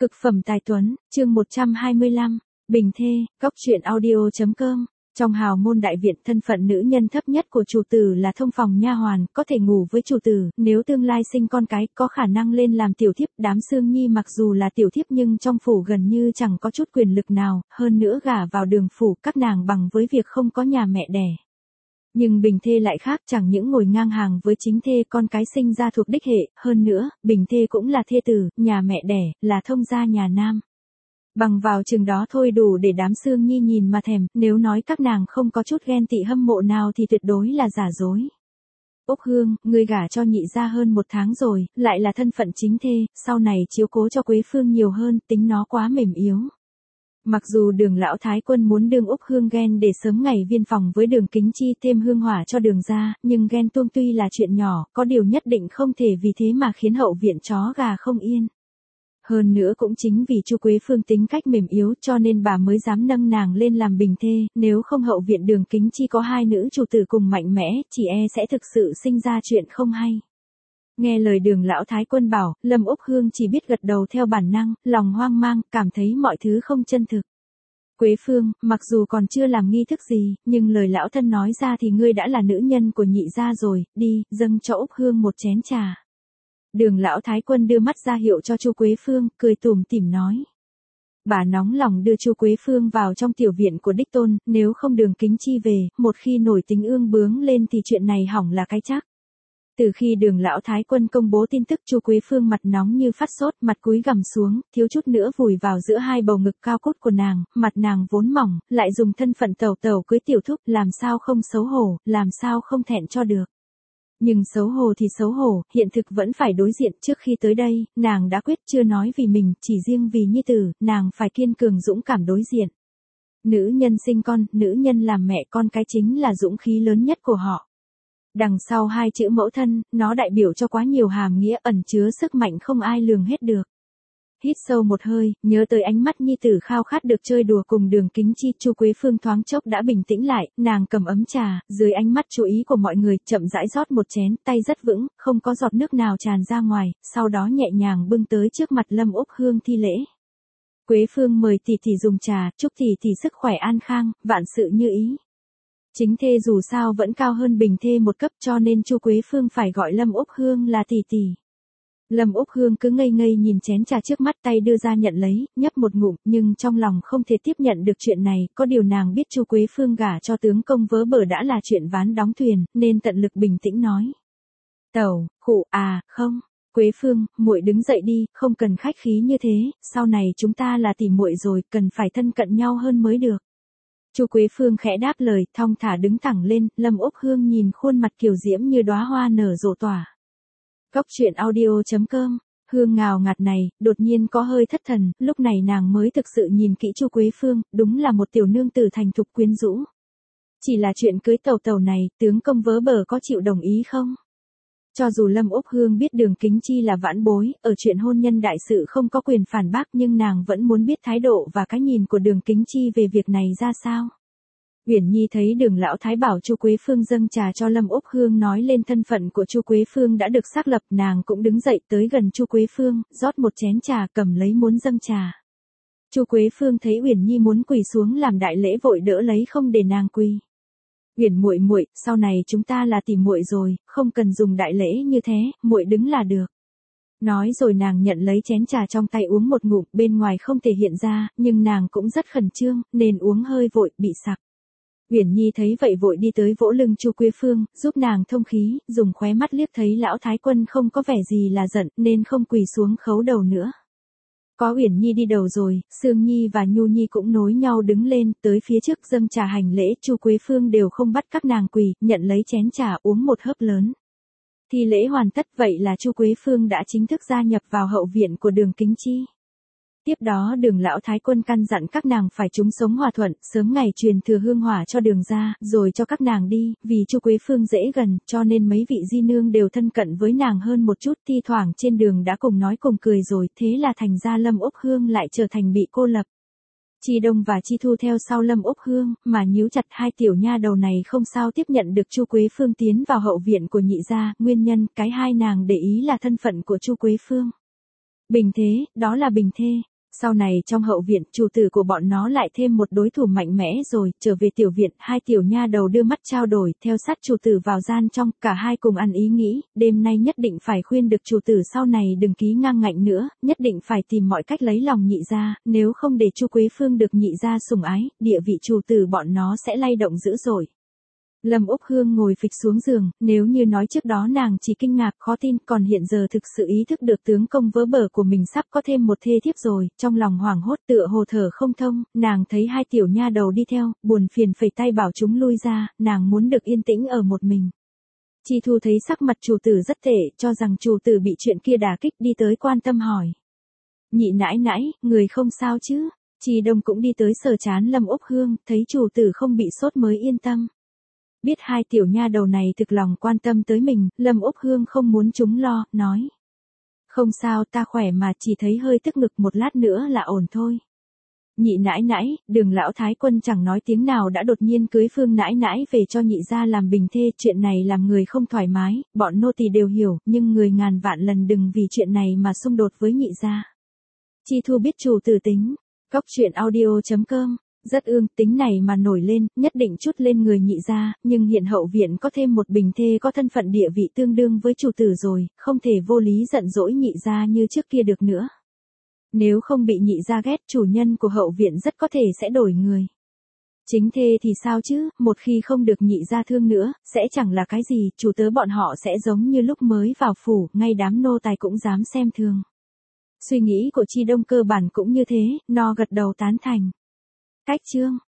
Cực phẩm tài tuấn, chương 125, Bình Thê, Góc truyện audio.com. Trong hào môn đại viện, thân phận nữ nhân thấp nhất của chủ tử là thông phòng nha hoàn, có thể ngủ với chủ tử, nếu tương lai sinh con cái, có khả năng lên làm tiểu thiếp. Đám Sương Nhi mặc dù là tiểu thiếp nhưng trong phủ gần như chẳng có chút quyền lực nào, hơn nữa gả vào Đường phủ, các nàng bằng với việc không có nhà mẹ đẻ. Nhưng Bình Thê lại khác, chẳng những ngồi ngang hàng với chính thê, con cái sinh ra thuộc đích hệ, hơn nữa, Bình Thê cũng là thê tử, nhà mẹ đẻ, là thông gia nhà nam. Bằng vào chừng đó thôi đủ để đám Sương Nhi nhìn mà thèm, nếu nói các nàng không có chút ghen tị hâm mộ nào thì tuyệt đối là giả dối. Úc Hương, ngươi gả cho nhị gia hơn 1 tháng rồi, lại là thân phận chính thê, sau này chiếu cố cho Quế Phương nhiều hơn, tính nó quá mềm yếu. Mặc dù Đường lão thái quân muốn Đường Úc Hương ghen để sớm ngày viên phòng với Đường Kính Chi thêm hương hỏa cho Đường gia, nhưng ghen tuông tuy là chuyện nhỏ, có điều nhất định không thể vì thế mà khiến hậu viện chó gà không yên. Hơn nữa cũng chính vì Chu Quế Phương tính cách mềm yếu cho nên bà mới dám nâng nàng lên làm bình thê, nếu không hậu viện Đường Kính Chi có 2 nữ chủ tử cùng mạnh mẽ, chỉ e sẽ thực sự sinh ra chuyện không hay. Nghe lời Đường lão thái quân bảo, Lâm Úc Hương chỉ biết gật đầu theo bản năng, lòng hoang mang, cảm thấy mọi thứ không chân thực. Quế Phương, mặc dù còn chưa làm nghi thức gì, nhưng lời lão thân nói ra thì ngươi đã là nữ nhân của nhị gia rồi, đi, dâng cho Úc Hương một chén trà. Đường lão thái quân đưa mắt ra hiệu cho Chu Quế Phương, cười tủm tỉm nói. Bà nóng lòng đưa Chu Quế Phương vào trong tiểu viện của đích tôn, nếu không Đường Kính Chi về, một khi nổi tính ương bướng lên thì chuyện này hỏng là cái chắc. Từ khi Đường lão thái quân công bố tin tức, Chu Quế Phương mặt nóng như phát sốt, mặt cúi gằm xuống, thiếu chút nữa vùi vào giữa hai bầu ngực cao cốt của nàng, mặt nàng vốn mỏng, lại dùng thân phận tẩu tẩu cưới tiểu thúc, làm sao không xấu hổ, làm sao không thẹn cho được. Nhưng xấu hổ thì xấu hổ, hiện thực vẫn phải đối diện. Trước khi tới đây, nàng đã quyết chưa nói vì mình, chỉ riêng vì nhi tử, nàng phải kiên cường dũng cảm đối diện. Nữ nhân sinh con, nữ nhân làm mẹ con cái chính là dũng khí lớn nhất của họ. Đằng sau 2 chữ mẫu thân, nó đại biểu cho quá nhiều hàm nghĩa, ẩn chứa sức mạnh không ai lường hết được. Hít sâu một hơi, nhớ tới ánh mắt nhi tử khao khát được chơi đùa cùng Đường Kính Chi, Chu Quế Phương thoáng chốc đã bình tĩnh lại, nàng cầm ấm trà, dưới ánh mắt chú ý của mọi người, chậm rãi rót một chén, tay rất vững, không có giọt nước nào tràn ra ngoài, sau đó nhẹ nhàng bưng tới trước mặt Lâm Úc Hương thi lễ. Quế Phương mời tỷ tỷ dùng trà, chúc tỷ tỷ sức khỏe an khang, vạn sự như ý. Chính thê dù sao vẫn cao hơn bình thê một cấp cho nên Chu Quế Phương phải gọi Lâm Úc Hương là tỷ tỷ. Lâm Úc Hương cứ ngây ngây nhìn chén trà trước mắt, tay đưa ra nhận lấy, nhấp một ngụm, nhưng trong lòng không thể tiếp nhận được chuyện này, có điều nàng biết Chu Quế Phương gả cho tướng công vớ bở đã là chuyện ván đóng thuyền, nên tận lực bình tĩnh nói. Tẩu, khụ, không, Quế Phương, muội đứng dậy đi, không cần khách khí như thế, sau này chúng ta là tỷ muội rồi, cần phải thân cận nhau hơn mới được. Chu Quế Phương khẽ đáp lời, thong thả đứng thẳng lên, Lâm Úc Hương nhìn khuôn mặt kiều diễm như đóa hoa nở rộ tỏa. Góc truyện audio.com, hương ngào ngạt này, đột nhiên có hơi thất thần, lúc này nàng mới thực sự nhìn kỹ Chu Quế Phương, đúng là một tiểu nương tử thành thục quyến rũ. Chỉ là chuyện cưới tẩu tẩu này, tướng công vớ bở có chịu đồng ý không? Cho dù Lâm Úc Hương biết Đường Kính Chi là vãn bối, ở chuyện hôn nhân đại sự không có quyền phản bác, nhưng nàng vẫn muốn biết thái độ và cái nhìn của Đường Kính Chi về việc này ra sao. Uyển Nhi thấy Đường lão thái bảo Chu Quế Phương dâng trà cho Lâm Úc Hương, nói lên thân phận của Chu Quế Phương đã được xác lập, nàng cũng đứng dậy tới gần Chu Quế Phương, rót một chén trà, cầm lấy muốn dâng trà. Chu Quế Phương thấy Uyển Nhi muốn quỳ xuống làm đại lễ vội đỡ lấy không để nàng quỳ. Uyển muội muội, sau này chúng ta là tỷ muội rồi, không cần dùng đại lễ như thế, muội đứng là được. Nói rồi nàng nhận lấy chén trà trong tay uống một ngụm, bên ngoài không thể hiện ra, nhưng nàng cũng rất khẩn trương, nên uống hơi vội, bị sặc. Uyển Nhi thấy vậy vội đi tới vỗ lưng Chu Quế Phương, giúp nàng thông khí, dùng khóe mắt liếc thấy lão thái quân không có vẻ gì là giận, nên không quỳ xuống khấu đầu nữa. Có Uyển Nhi đi đầu rồi, Sương Nhi và Nhu Nhi cũng nối nhau đứng lên, tới phía trước dâng trà hành lễ, Chu Quế Phương đều không bắt các nàng quỳ, nhận lấy chén trà uống một hớp lớn. Thi lễ hoàn tất, vậy là Chu Quế Phương đã chính thức gia nhập vào hậu viện của Đường Kính Chi. Tiếp đó Đường lão thái quân căn dặn các nàng phải chung sống hòa thuận, sớm ngày truyền thừa hương hỏa cho Đường gia, rồi cho các nàng đi, vì Chu Quế Phương dễ gần, cho nên mấy vị di nương đều thân cận với nàng hơn một chút, thi thoảng trên đường đã cùng nói cùng cười rồi, thế là thành ra Lâm Úc Hương lại trở thành bị cô lập. Chi Đông và Chi Thu theo sau Lâm Úc Hương, mà nhíu chặt hai tiểu nha đầu này không sao tiếp nhận được Chu Quế Phương tiến vào hậu viện của nhị gia, nguyên nhân cái hai nàng để ý là thân phận của Chu Quế Phương. Bình thế, đó là bình thê. Sau này trong hậu viện, chủ tử của bọn nó lại thêm một đối thủ mạnh mẽ rồi, trở về tiểu viện, hai tiểu nha đầu đưa mắt trao đổi, theo sát chủ tử vào gian trong, cả hai cùng ăn ý nghĩ, đêm nay nhất định phải khuyên được chủ tử sau này đừng ký ngang ngạnh nữa, nhất định phải tìm mọi cách lấy lòng nhị gia, nếu không để Chu Quế Phương được nhị gia sủng ái, địa vị chủ tử bọn nó sẽ lay động dữ dội. Lâm Úc Hương ngồi phịch xuống giường, nếu như nói trước đó nàng chỉ kinh ngạc khó tin, còn hiện giờ thực sự ý thức được tướng công vớ bở của mình sắp có thêm một thê thiếp rồi, trong lòng hoảng hốt tựa hồ thở không thông, nàng thấy hai tiểu nha đầu đi theo, buồn phiền phẩy tay bảo chúng lui ra, nàng muốn được yên tĩnh ở một mình. Chi Thu thấy sắc mặt chủ tử rất tệ, cho rằng chủ tử bị chuyện kia đả kích, đi tới quan tâm hỏi. Nhị nãi nãi, người không sao chứ? Chi Đông cũng đi tới sờ trán Lâm Úc Hương, thấy chủ tử không bị sốt mới yên tâm. Biết hai tiểu nha đầu này thực lòng quan tâm tới mình, Lâm Úc Hương không muốn chúng lo, nói. Không sao, ta khỏe mà, chỉ thấy hơi tức ngực, một lát nữa là ổn thôi. Nhị nãi nãi, Đường lão thái quân chẳng nói tiếng nào đã đột nhiên cưới Phương nãi nãi về cho nhị gia làm bình thê, chuyện này làm người không thoải mái, bọn nô tỳ đều hiểu, nhưng người ngàn vạn lần đừng vì chuyện này mà xung đột với nhị gia. Chi Thu biết chủ tử tính, Cóc Truyện Audio.com. Rất ương, tính này mà nổi lên, nhất định chút lên người nhị gia, nhưng hiện hậu viện có thêm một bình thê có thân phận địa vị tương đương với chủ tử rồi, không thể vô lý giận dỗi nhị gia như trước kia được nữa. Nếu không bị nhị gia ghét, chủ nhân của hậu viện rất có thể sẽ đổi người. Chính thê thì sao chứ, một khi không được nhị gia thương nữa, sẽ chẳng là cái gì, chủ tớ bọn họ sẽ giống như lúc mới vào phủ, ngay đám nô tài cũng dám xem thường. Suy nghĩ của Chi Đông cơ bản cũng như thế, nó gật đầu tán thành. Cách chương